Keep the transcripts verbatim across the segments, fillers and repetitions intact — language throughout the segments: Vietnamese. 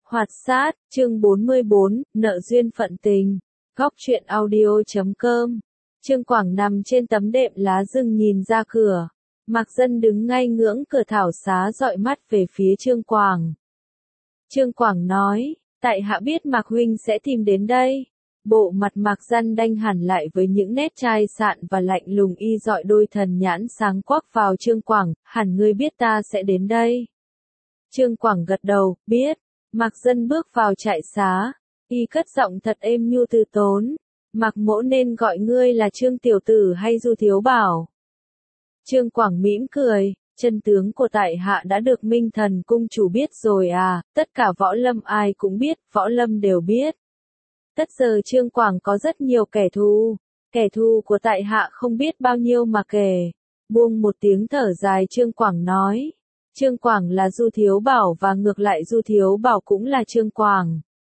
Hoạt sát, chương bốn mươi bốn, nợ duyên phận tình. Góc truyện audio chấm com. Trương Quảng nằm trên tấm đệm lá rừng nhìn ra cửa. Mạc Dân đứng ngay ngưỡng cửa thảo xá dọi mắt về phía Trương Quảng. Trương Quảng nói, tại hạ biết Mạc huynh sẽ tìm đến đây. Bộ mặt Mạc Dân đanh hẳn lại với những nét chai sạn và lạnh lùng, y dọi đôi thần nhãn sáng quắc vào Trương Quảng, hẳn ngươi biết ta sẽ đến đây. Trương Quảng gật đầu, biết. Mạc Dân bước vào trại xá, y cất giọng thật êm nhu từ tốn. Mạc mỗ nên gọi ngươi là Trương tiểu tử hay Du thiếu bảo? Trương Quảng mỉm cười, chân tướng của tại hạ đã được Minh Thần cung chủ biết rồi à, tất cả võ lâm ai cũng biết, võ lâm đều biết. Tất giờ Trương Quảng có rất nhiều kẻ thù, kẻ thù của tại hạ không biết bao nhiêu mà kể. Buông một tiếng thở dài Trương Quảng nói. Trương Quảng là Du thiếu bảo và ngược lại Du thiếu bảo cũng là Trương Quảng.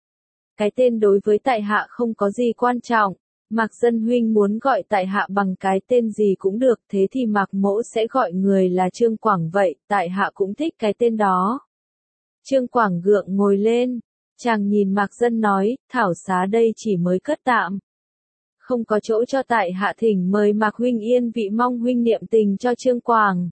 Cái tên đối với tại hạ không có gì quan trọng. Mạc Dân huynh muốn gọi tại hạ bằng cái tên gì cũng được, thế thì Mạc mỗ sẽ gọi người là Trương Quảng vậy, tại hạ cũng thích cái tên đó. Trương Quảng gượng ngồi lên, chàng nhìn Mạc Dân nói, thảo xá đây chỉ mới cất tạm. Không có chỗ cho tại hạ, thỉnh mời Mạc huynh yên vị, mong huynh niệm tình cho Trương Quảng.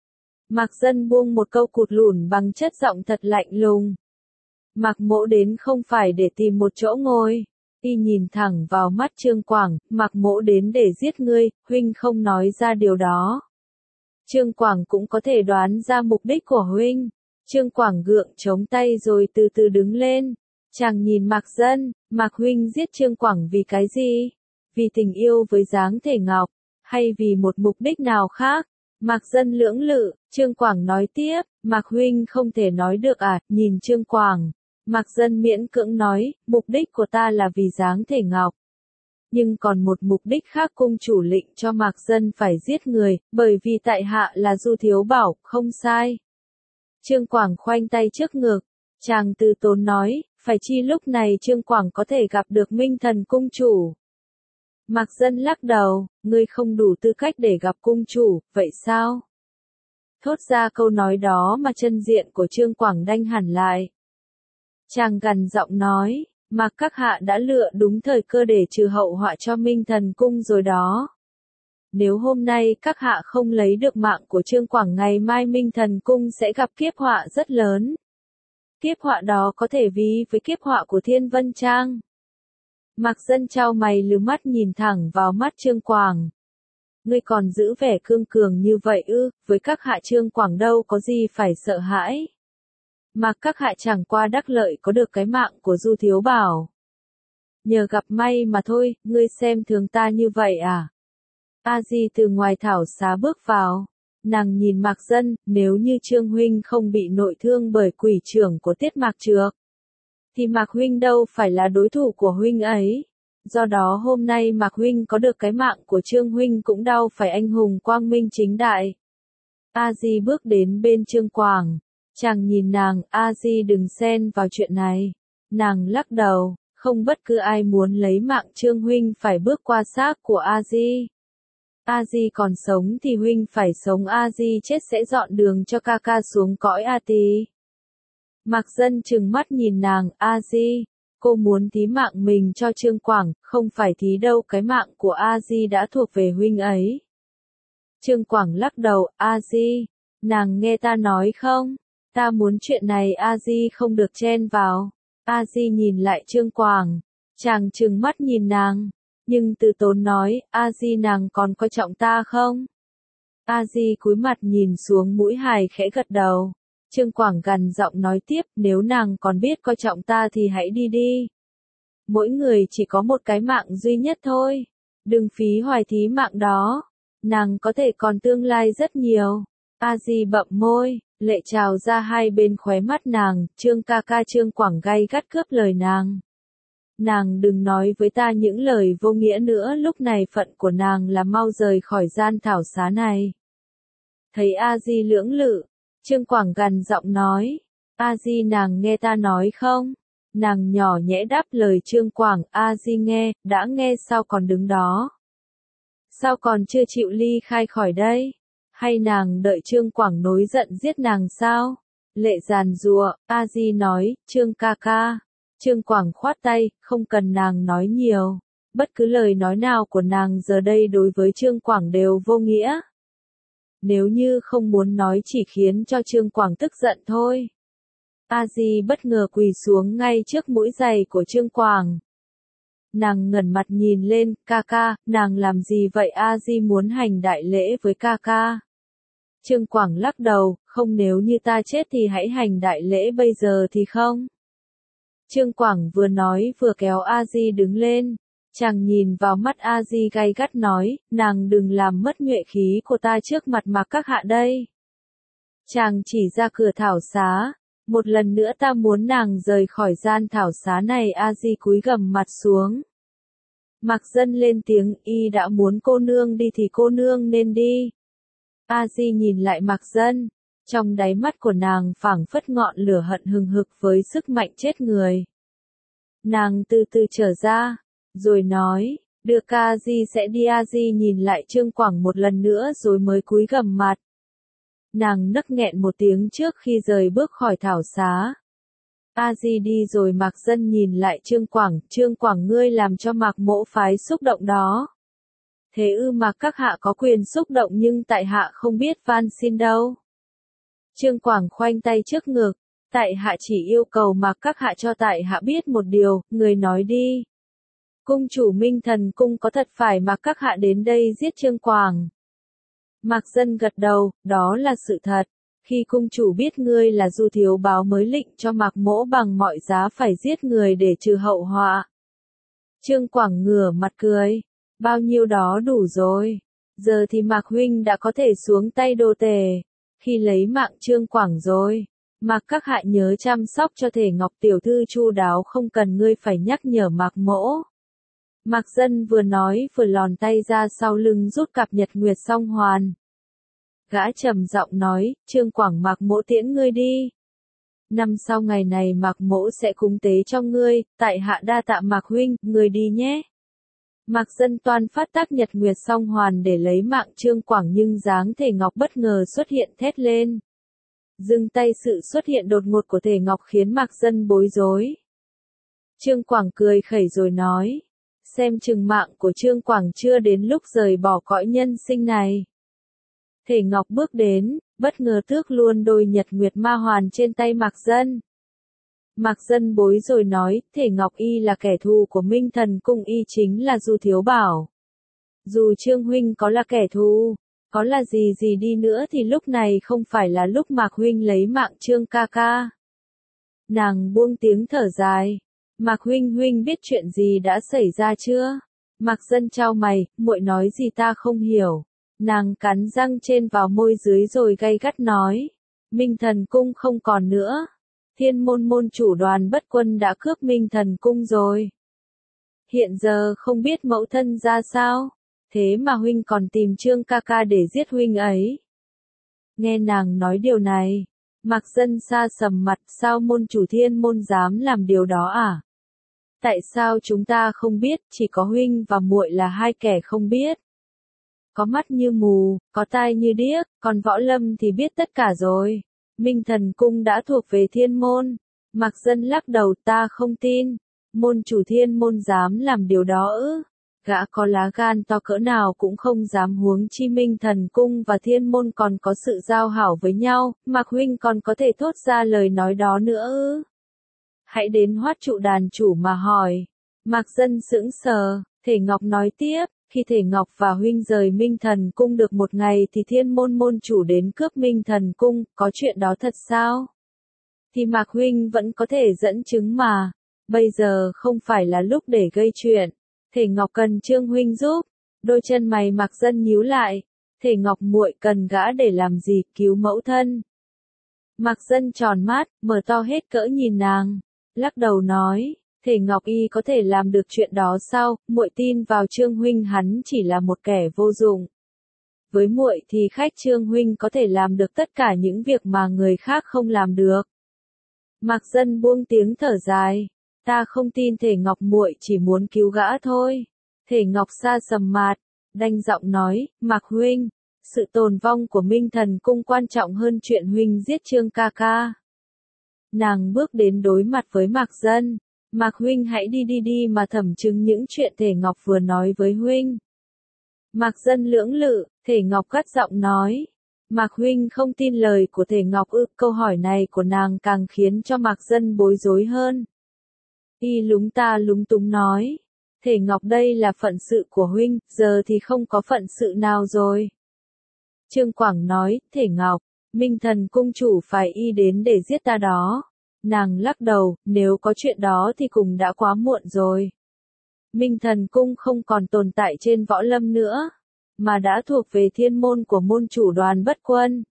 Mạc Dân buông một câu cụt lủn bằng chất giọng thật lạnh lùng. Mạc mỗ đến không phải để tìm một chỗ ngồi. Y nhìn thẳng vào mắt Trương Quảng, Mạc mỗ đến để giết ngươi, huynh không nói ra điều đó. Trương Quảng cũng có thể đoán ra mục đích của huynh. Trương Quảng gượng chống tay rồi từ từ đứng lên. Chàng nhìn Mạc Dân, Mạc huynh giết Trương Quảng vì cái gì? Vì tình yêu với dáng thể ngọc, hay vì một mục đích nào khác? Mạc Dân lưỡng lự, Trương Quảng nói tiếp, Mạc huynh không thể nói được à, nhìn Trương Quảng. Mạc Dân miễn cưỡng nói, mục đích của ta là vì dáng thể ngọc. Nhưng còn một mục đích khác, cung chủ lệnh cho Mạc Dân phải giết người, bởi vì tại hạ là Du thiếu bảo, không sai. Trương Quảng khoanh tay trước ngực, chàng từ tốn nói, phải chi lúc này Trương Quảng có thể gặp được Minh Thần cung chủ. Mạc Dân lắc đầu, ngươi không đủ tư cách để gặp cung chủ, vậy sao? Thốt ra câu nói đó mà chân diện của Trương Quảng đanh hẳn lại. Chàng gằn giọng nói, Mạc các hạ đã lựa đúng thời cơ để trừ hậu họa cho Minh Thần cung rồi đó. Nếu hôm nay các hạ không lấy được mạng của Trương Quảng, ngày mai Minh Thần cung sẽ gặp kiếp họa rất lớn. Kiếp họa đó có thể ví với kiếp họa của Thiên Vân Trang. Mạc Dân chau mày lừ mắt nhìn thẳng vào mắt Trương Quảng. Ngươi còn giữ vẻ cương cường như vậy ư, với các hạ Trương Quảng đâu có gì phải sợ hãi. Mạc các hạ chẳng qua đắc lợi có được cái mạng của Du thiếu bảo. Nhờ gặp may mà thôi, ngươi xem thường ta như vậy à? A Di từ ngoài thảo xá bước vào. Nàng nhìn Mạc Dân, nếu như Trương huynh không bị nội thương bởi quỷ trưởng của Tiết Mạc Trược, thì Mạc huynh đâu phải là đối thủ của huynh ấy. Do đó hôm nay Mạc huynh có được cái mạng của Trương huynh cũng đau phải anh hùng quang minh chính đại. A Di bước đến bên Trương Quảng. Chàng nhìn nàng, A Di đừng xen vào chuyện này. Nàng lắc đầu, không bất cứ ai muốn lấy mạng Trương huynh phải bước qua xác của A Di. A Di còn sống thì huynh phải sống, A Di chết sẽ dọn đường cho ca ca xuống cõi A Tỳ. Mạc Dân trừng mắt nhìn nàng, A Di, cô muốn thí mạng mình cho Trương Quảng, không phải thí đâu, cái mạng của A Di đã thuộc về huynh ấy. Trương Quảng lắc đầu, A Di, nàng nghe ta nói không? Ta muốn chuyện này A Di không được chen vào. A Di nhìn lại Trương Quảng, chàng trừng mắt nhìn nàng, nhưng từ tốn nói, A Di nàng còn coi trọng ta không? A Di cúi mặt nhìn xuống mũi hài khẽ gật đầu. Trương Quảng gằn giọng nói tiếp, nếu nàng còn biết coi trọng ta thì hãy đi đi. Mỗi người chỉ có một cái mạng duy nhất thôi. Đừng phí hoài thí mạng đó. Nàng có thể còn tương lai rất nhiều. A Di bậm môi, lệ trào ra hai bên khóe mắt nàng, Trương ca ca. Trương Quảng gay gắt cướp lời nàng. Nàng đừng nói với ta những lời vô nghĩa nữa, lúc này phận của nàng là mau rời khỏi gian thảo xá này. Thấy A Di lưỡng lự, Trương Quảng gằn giọng nói, A Di nàng nghe ta nói không? Nàng nhỏ nhẽ đáp lời Trương Quảng, A Di nghe, đã nghe sao còn đứng đó? Sao còn chưa chịu ly khai khỏi đây? Hay nàng đợi Trương Quảng nổi giận giết nàng sao? Lệ giàn giụa, A Di nói, Trương ca ca. Trương Quảng khoát tay, không cần nàng nói nhiều. Bất cứ lời nói nào của nàng giờ đây đối với Trương Quảng đều vô nghĩa. Nếu như không muốn nói chỉ khiến cho Trương Quảng tức giận thôi. A Di bất ngờ quỳ xuống ngay trước mũi giày của Trương Quảng. Nàng ngẩng mặt nhìn lên, ca ca, nàng làm gì vậy? A Di muốn hành đại lễ với ca ca. Trương Quảng lắc đầu, không, nếu như ta chết thì hãy hành đại lễ, bây giờ thì không. Trương Quảng vừa nói vừa kéo A Di đứng lên. Chàng nhìn vào mắt A Di gay gắt nói, nàng đừng làm mất nhuệ khí của ta trước mặt Mạc các hạ đây. Chàng chỉ ra cửa thảo xá. Một lần nữa ta muốn nàng rời khỏi gian thảo xá này. A Di cúi gằm mặt xuống. Mạc Dân lên tiếng, y đã muốn cô nương đi thì cô nương nên đi. A Di nhìn lại Mạc Dân. Trong đáy mắt của nàng phảng phất ngọn lửa hận hừng hực với sức mạnh chết người. Nàng từ từ trở ra, rồi nói, đưa ca Di sẽ đi. A Di nhìn lại Trương Quảng một lần nữa rồi mới cúi gằm mặt. Nàng nấc nghẹn một tiếng trước khi rời bước khỏi thảo xá. A Di đi rồi Mạc Dân nhìn lại Trương Quảng, Trương Quảng ngươi làm cho Mạc mỗ phái xúc động đó. Thế ư? Mạc các hạ có quyền xúc động nhưng tại hạ không biết van xin đâu. Trương Quảng khoanh tay trước ngực, tại hạ chỉ yêu cầu Mạc các hạ cho tại hạ biết một điều, người nói đi. Cung chủ Minh Thần Cung có thật phải Mạc các hạ đến đây giết Trương Quảng? Mạc Dân gật đầu, đó là sự thật. Khi cung chủ biết ngươi là Du thiếu báo mới lệnh cho Mạc mỗ bằng mọi giá phải giết người để trừ hậu họa. Trương Quảng ngửa mặt cười, bao nhiêu đó đủ rồi. Giờ thì Mạc huynh đã có thể xuống tay đồ tể. Khi lấy mạng Trương Quảng rồi, Mạc các hạ nhớ chăm sóc cho thể ngọc tiểu thư chu đáo, không cần ngươi phải nhắc nhở Mạc mỗ. Mạc Dân vừa nói vừa lòn tay ra sau lưng rút cặp nhật nguyệt song hoàn. Gã trầm giọng nói, Trương Quảng, Mạc mỗ tiễn ngươi đi. Năm sau ngày này Mạc mỗ sẽ cúng tế cho ngươi, tại hạ đa tạ Mạc huynh, ngươi đi nhé. Mạc Dân toan phát tác nhật nguyệt song hoàn để lấy mạng Trương Quảng nhưng dáng thể ngọc bất ngờ xuất hiện thét lên. Dừng tay, sự xuất hiện đột ngột của thể ngọc khiến Mạc Dân bối rối. Trương Quảng cười khẩy rồi nói, xem chừng mạng của Trương Quảng chưa đến lúc rời bỏ cõi nhân sinh này. Thể ngọc bước đến, bất ngờ tước luôn đôi nhật nguyệt ma hoàn trên tay Mạc Dân. Mạc Dân bối rồi nói, thể ngọc y là kẻ thù của Minh Thần Cung, y chính là Du thiếu bảo. Dù Trương huynh có là kẻ thù, có là gì gì đi nữa thì lúc này không phải là lúc Mạc huynh lấy mạng Trương ca ca. Nàng buông tiếng thở dài. Mạc huynh huynh biết chuyện gì đã xảy ra chưa? Mạc Dân chau mày, muội nói gì ta không hiểu. Nàng cắn răng trên vào môi dưới rồi gay gắt nói, Minh Thần Cung không còn nữa. Thiên môn môn chủ Đoàn Bất Quân đã cướp Minh Thần Cung rồi. Hiện giờ không biết mẫu thân ra sao, thế mà huynh còn tìm Trương ca ca để giết huynh ấy. Nghe nàng nói điều này, Mạc Dân sa sầm mặt, sao môn chủ Thiên môn dám làm điều đó à? Tại sao chúng ta không biết, chỉ có huynh và muội là hai kẻ không biết. Có mắt như mù, có tai như điếc, còn Võ Lâm thì biết tất cả rồi. Minh Thần Cung đã thuộc về Thiên môn. Mạc Dân lắc đầu, ta không tin. Môn chủ Thiên môn dám làm điều đó ư? Gã có lá gan to cỡ nào cũng không dám, huống chi Minh Thần Cung và Thiên môn còn có sự giao hảo với nhau, Mạc huynh còn có thể thốt ra lời nói đó nữa ư? Hãy đến Hoát Trụ đàn chủ mà hỏi. Mạc Dân sững sờ, Thể Ngọc nói tiếp, khi Thể Ngọc và huynh rời Minh Thần Cung được một ngày thì Thiên môn môn chủ đến cướp Minh Thần Cung, có chuyện đó thật sao? Thì Mạc huynh vẫn có thể dẫn chứng mà. Bây giờ không phải là lúc để gây chuyện. Thể Ngọc cần Trương huynh giúp. Đôi chân mày Mạc Dân nhíu lại. Thể Ngọc muội cần gã để làm gì? Cứu mẫu thân. Mạc Dân tròn mắt, mở to hết cỡ nhìn nàng, lắc đầu nói, Thể Ngọc y có thể làm được chuyện đó sao? Muội tin vào Trương huynh, hắn chỉ là một kẻ vô dụng. Với muội thì khách Trương huynh có thể làm được tất cả những việc mà người khác không làm được. Mạc Dân buông tiếng thở dài, ta không tin Thể Ngọc muội chỉ muốn cứu gã thôi. Thể Ngọc sa sầm mặt, đanh giọng nói, Mạc huynh, sự tồn vong của Minh Thần Cung quan trọng hơn chuyện huynh giết Trương ca ca. Nàng bước đến đối mặt với Mạc Dân. Mạc huynh hãy đi đi đi mà thẩm chứng những chuyện Thể Ngọc vừa nói với huynh. Mạc Dân lưỡng lự, Thể Ngọc gắt giọng nói. Mạc huynh không tin lời của Thể Ngọc ư? Câu hỏi này của nàng càng khiến cho Mạc Dân bối rối hơn. Y lúng ta lúng túng nói. Thể Ngọc đây là phận sự của huynh, giờ thì không có phận sự nào rồi. Trương Quảng nói, Thể Ngọc, Minh Thần cung chủ phải y đến để giết ta đó. Nàng lắc đầu, nếu có chuyện đó thì cũng đã quá muộn rồi. Minh Thần cung không còn tồn tại trên võ lâm nữa, mà đã thuộc về thiên môn của môn chủ Đoàn Bất Quân.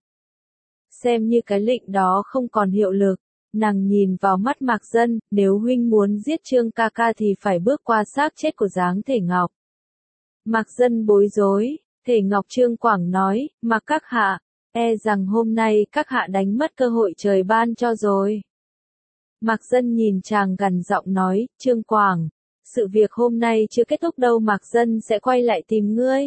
Xem như cái lệnh đó không còn hiệu lực. Nàng nhìn vào mắt Mạc Dân, nếu huynh muốn giết Trương ca ca thì phải bước qua xác chết của dáng Thể Ngọc. Mạc Dân bối rối, Thể Ngọc. Trương Quảng nói, Mạc các hạ, e rằng hôm nay các hạ đánh mất cơ hội trời ban cho rồi. Mạc Dân nhìn chàng gằn giọng nói, Trương Quảng, sự việc hôm nay chưa kết thúc đâu, Mạc Dân sẽ quay lại tìm ngươi.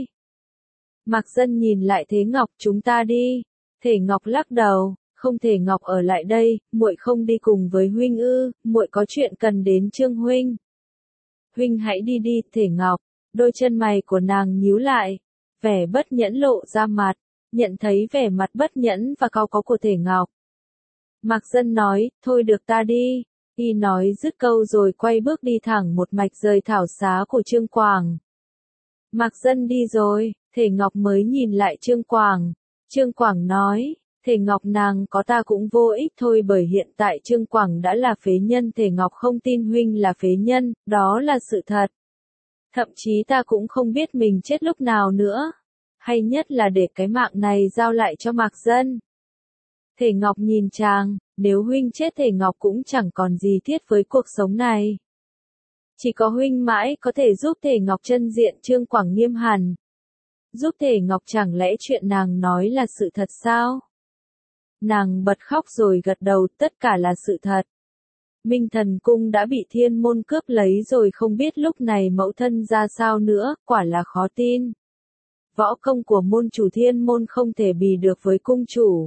Mạc Dân nhìn lại Thế Ngọc, chúng ta đi. Thể Ngọc lắc đầu. Không thể. Ngọc ở lại đây, muội không đi cùng với huynh ư? Muội có chuyện cần đến Trương huynh. Huynh hãy đi đi. Thể Ngọc. Đôi chân mày của nàng nhíu lại, vẻ bất nhẫn lộ ra mặt. Nhận thấy vẻ mặt bất nhẫn và cau có của Thể Ngọc, Mạc Dân nói, thôi được ta đi. Y nói dứt câu rồi quay bước đi thẳng một mạch rời thảo xá của Trương Quảng. Mạc Dân đi rồi, Thể Ngọc mới nhìn lại Trương Quảng. Trương Quảng nói, Thể Ngọc nàng có ta cũng vô ích thôi, bởi hiện tại Trương Quảng đã là phế nhân. Thể Ngọc không tin huynh là phế nhân, đó là sự thật. Thậm chí ta cũng không biết mình chết lúc nào nữa. Hay nhất là để cái mạng này giao lại cho Mạc Dân. Thể Ngọc nhìn chàng, nếu huynh chết Thể Ngọc cũng chẳng còn gì thiết với cuộc sống này. Chỉ có huynh mãi có thể giúp Thể Ngọc chân diện. Trương Quảng nghiêm hẳn. Giúp Thể Ngọc? Chẳng lẽ chuyện nàng nói là sự thật sao? Nàng bật khóc rồi gật đầu, tất cả là sự thật. Minh Thần cung đã bị thiên môn cướp lấy rồi, không biết lúc này mẫu thân ra sao nữa, quả là khó tin. Võ công của môn chủ thiên môn không thể bì được với cung chủ.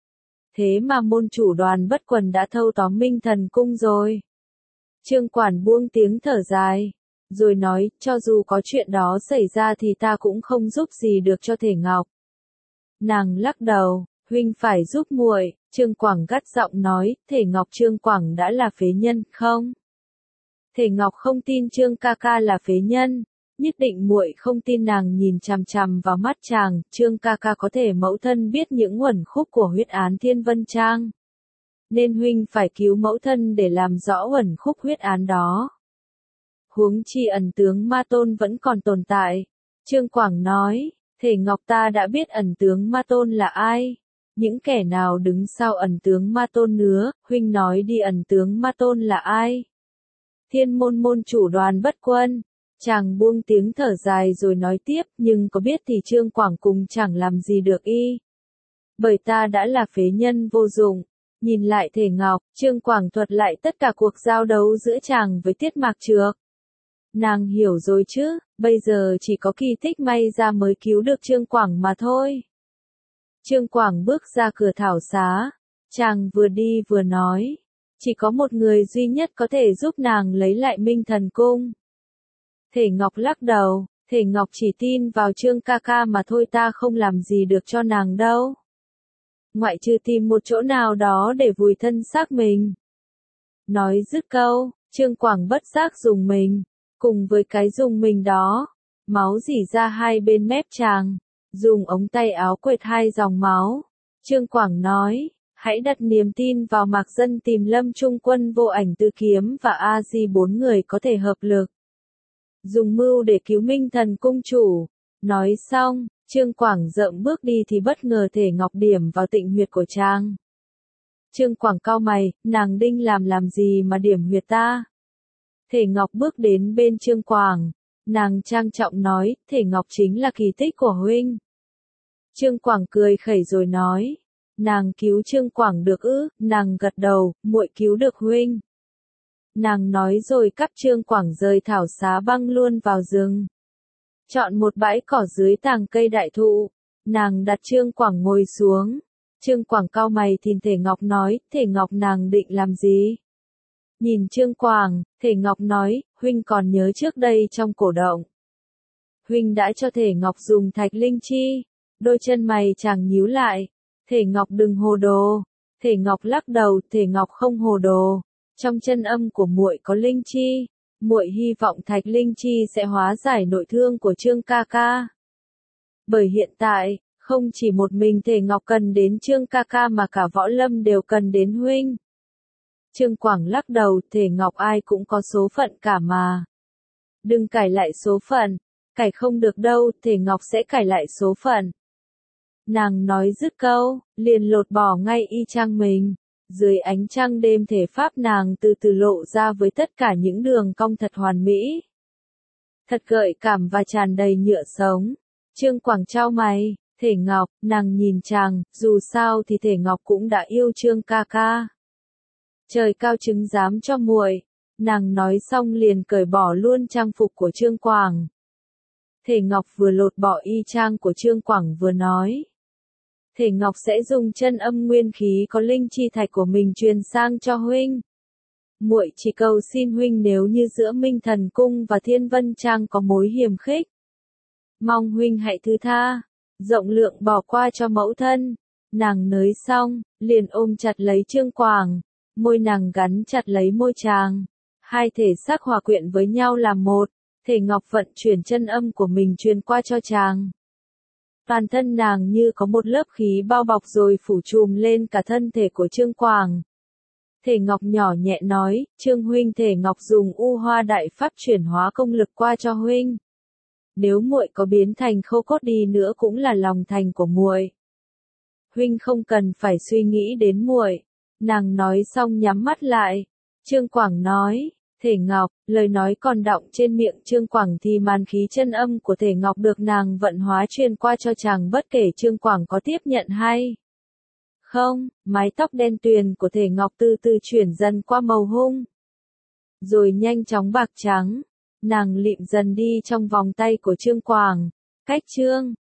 Thế mà môn chủ Đoàn Bất Quần đã thâu tóm Minh Thần cung rồi. Trương Quảng buông tiếng thở dài, rồi nói, cho dù có chuyện đó xảy ra thì ta cũng không giúp gì được cho Thể Ngọc. Nàng lắc đầu, huynh phải giúp muội. Trương Quảng gắt giọng nói, Thể Ngọc. Trương Quảng đã là phế nhân, không? Thể Ngọc không tin Trương ca ca là phế nhân, nhất định muội không tin. Nàng nhìn chằm chằm vào mắt chàng, Trương ca ca có thể mẫu thân biết những uẩn khúc của huyết án Thiên Vân Trang. Nên huynh phải cứu mẫu thân để làm rõ uẩn khúc huyết án đó. Huống chi ẩn tướng Ma Tôn vẫn còn tồn tại. Trương Quảng nói, Thể Ngọc ta đã biết ẩn tướng Ma Tôn là ai. Những kẻ nào đứng sau ẩn tướng Ma Tôn nữa, huynh nói đi, ẩn tướng Ma Tôn là ai? Thiên môn môn chủ Đoàn Bất Quân. Chàng buông tiếng thở dài rồi nói tiếp, nhưng có biết thì Trương Quảng cùng chẳng làm gì được y. Bởi ta đã là phế nhân vô dụng. Nhìn lại Thể Ngọc, Trương Quảng thuật lại tất cả cuộc giao đấu giữa chàng với Tiết Mạc Trược. Nàng hiểu rồi chứ, bây giờ chỉ có kỳ tích may ra mới cứu được Trương Quảng mà thôi. Trương Quảng bước ra cửa thảo xá, chàng vừa đi vừa nói, chỉ có một người duy nhất có thể giúp nàng lấy lại Minh Thần cung. Thể Ngọc lắc đầu, Thể Ngọc chỉ tin vào Trương ca ca mà thôi, ta không làm gì được cho nàng đâu. Ngoại trừ tìm một chỗ nào đó để vùi thân xác mình. Nói dứt câu, Trương Quảng bất giác dùng mình, cùng với cái dùng mình đó, máu rỉ ra hai bên mép chàng, dùng ống tay áo quệt hai dòng máu. Trương Quảng nói, hãy đặt niềm tin vào Mạc Dân tìm Lâm Trung Quân, Vô Ảnh Tư Kiếm và A Di, bốn người có thể hợp lực. Dùng mưu để cứu Minh Thần cung chủ. Nói xong, Trương Quảng dậm bước đi thì bất ngờ Thể Ngọc điểm vào tịnh huyệt của chàng. Trương Quảng cau mày, nàng đinh làm làm gì mà điểm huyệt ta? Thể Ngọc bước đến bên Trương Quảng, nàng trang trọng nói, Thể Ngọc chính là kỳ tích của huynh. Trương Quảng cười khẩy rồi nói, nàng cứu Trương Quảng được ư? Nàng gật đầu, muội cứu được huynh. Nàng nói rồi cắp Trương Quảng rời thảo xá băng luôn vào rừng. Chọn một bãi cỏ dưới tàng cây đại thụ, nàng đặt Trương Quảng ngồi xuống. Trương Quảng cau mày nhìn Thể Ngọc nói, Thể Ngọc nàng định làm gì? Nhìn Trương Quảng, Thể Ngọc nói, huynh còn nhớ trước đây trong cổ động. Huynh đã cho Thể Ngọc dùng thạch linh chi. Đôi chân mày chàng nhíu lại. Thể Ngọc đừng hồ đồ. Thể Ngọc lắc đầu, Thể Ngọc không hồ đồ. Trong chân âm của muội có linh chi. Muội hy vọng thạch linh chi sẽ hóa giải nội thương của Trương ca ca. Bởi hiện tại, không chỉ một mình Thể Ngọc cần đến Trương ca ca mà cả võ lâm đều cần đến huynh. Trương Quảng lắc đầu, Thể Ngọc ai cũng có số phận cả mà. Đừng cải lại số phận, cải không được đâu, Thể Ngọc sẽ cải lại số phận. Nàng nói dứt câu, liền lột bỏ ngay y chang mình. Dưới ánh trăng đêm thể pháp nàng từ từ lộ ra với tất cả những đường cong thật hoàn mỹ. Thật gợi cảm và tràn đầy nhựa sống. Trương Quảng trao mày, Thể Ngọc, nàng nhìn chàng, dù sao thì Thể Ngọc cũng đã yêu Trương ca ca. Trời cao chứng giám cho muội. Nàng nói xong liền cởi bỏ luôn trang phục của Trương Quảng. Thể Ngọc vừa lột bỏ y trang của Trương Quảng vừa nói. Thể Ngọc sẽ dùng chân âm nguyên khí có linh chi thạch của mình truyền sang cho huynh. Muội chỉ cầu xin huynh nếu như giữa Minh Thần Cung và Thiên Vân Trang có mối hiềm khích. Mong huynh hãy thứ tha, rộng lượng bỏ qua cho mẫu thân. Nàng nới xong, liền ôm chặt lấy Trương Quảng. Môi nàng gắn chặt lấy môi chàng. Hai thể xác hòa quyện với nhau làm một. Thể Ngọc vận chuyển chân âm của mình truyền qua cho chàng. Toàn thân nàng như có một lớp khí bao bọc rồi phủ trùm lên cả thân thể của Trương Quảng. Thể Ngọc nhỏ nhẹ nói, Trương huynh, Thể Ngọc dùng U Hoa Đại Pháp chuyển hóa công lực qua cho huynh. Nếu muội có biến thành khô cốt đi nữa cũng là lòng thành của muội. Huynh không cần phải suy nghĩ đến muội. Nàng nói xong nhắm mắt lại. Trương Quảng nói, Thể Ngọc, lời nói còn đọng trên miệng Trương Quảng thì màn khí chân âm của Thể Ngọc được nàng vận hóa truyền qua cho chàng, bất kể Trương Quảng có tiếp nhận hay không. Mái tóc đen tuyền của Thể Ngọc từ từ chuyển dần qua màu hung, rồi nhanh chóng bạc trắng. Nàng lịm dần đi trong vòng tay của Trương Quảng. Cách Trương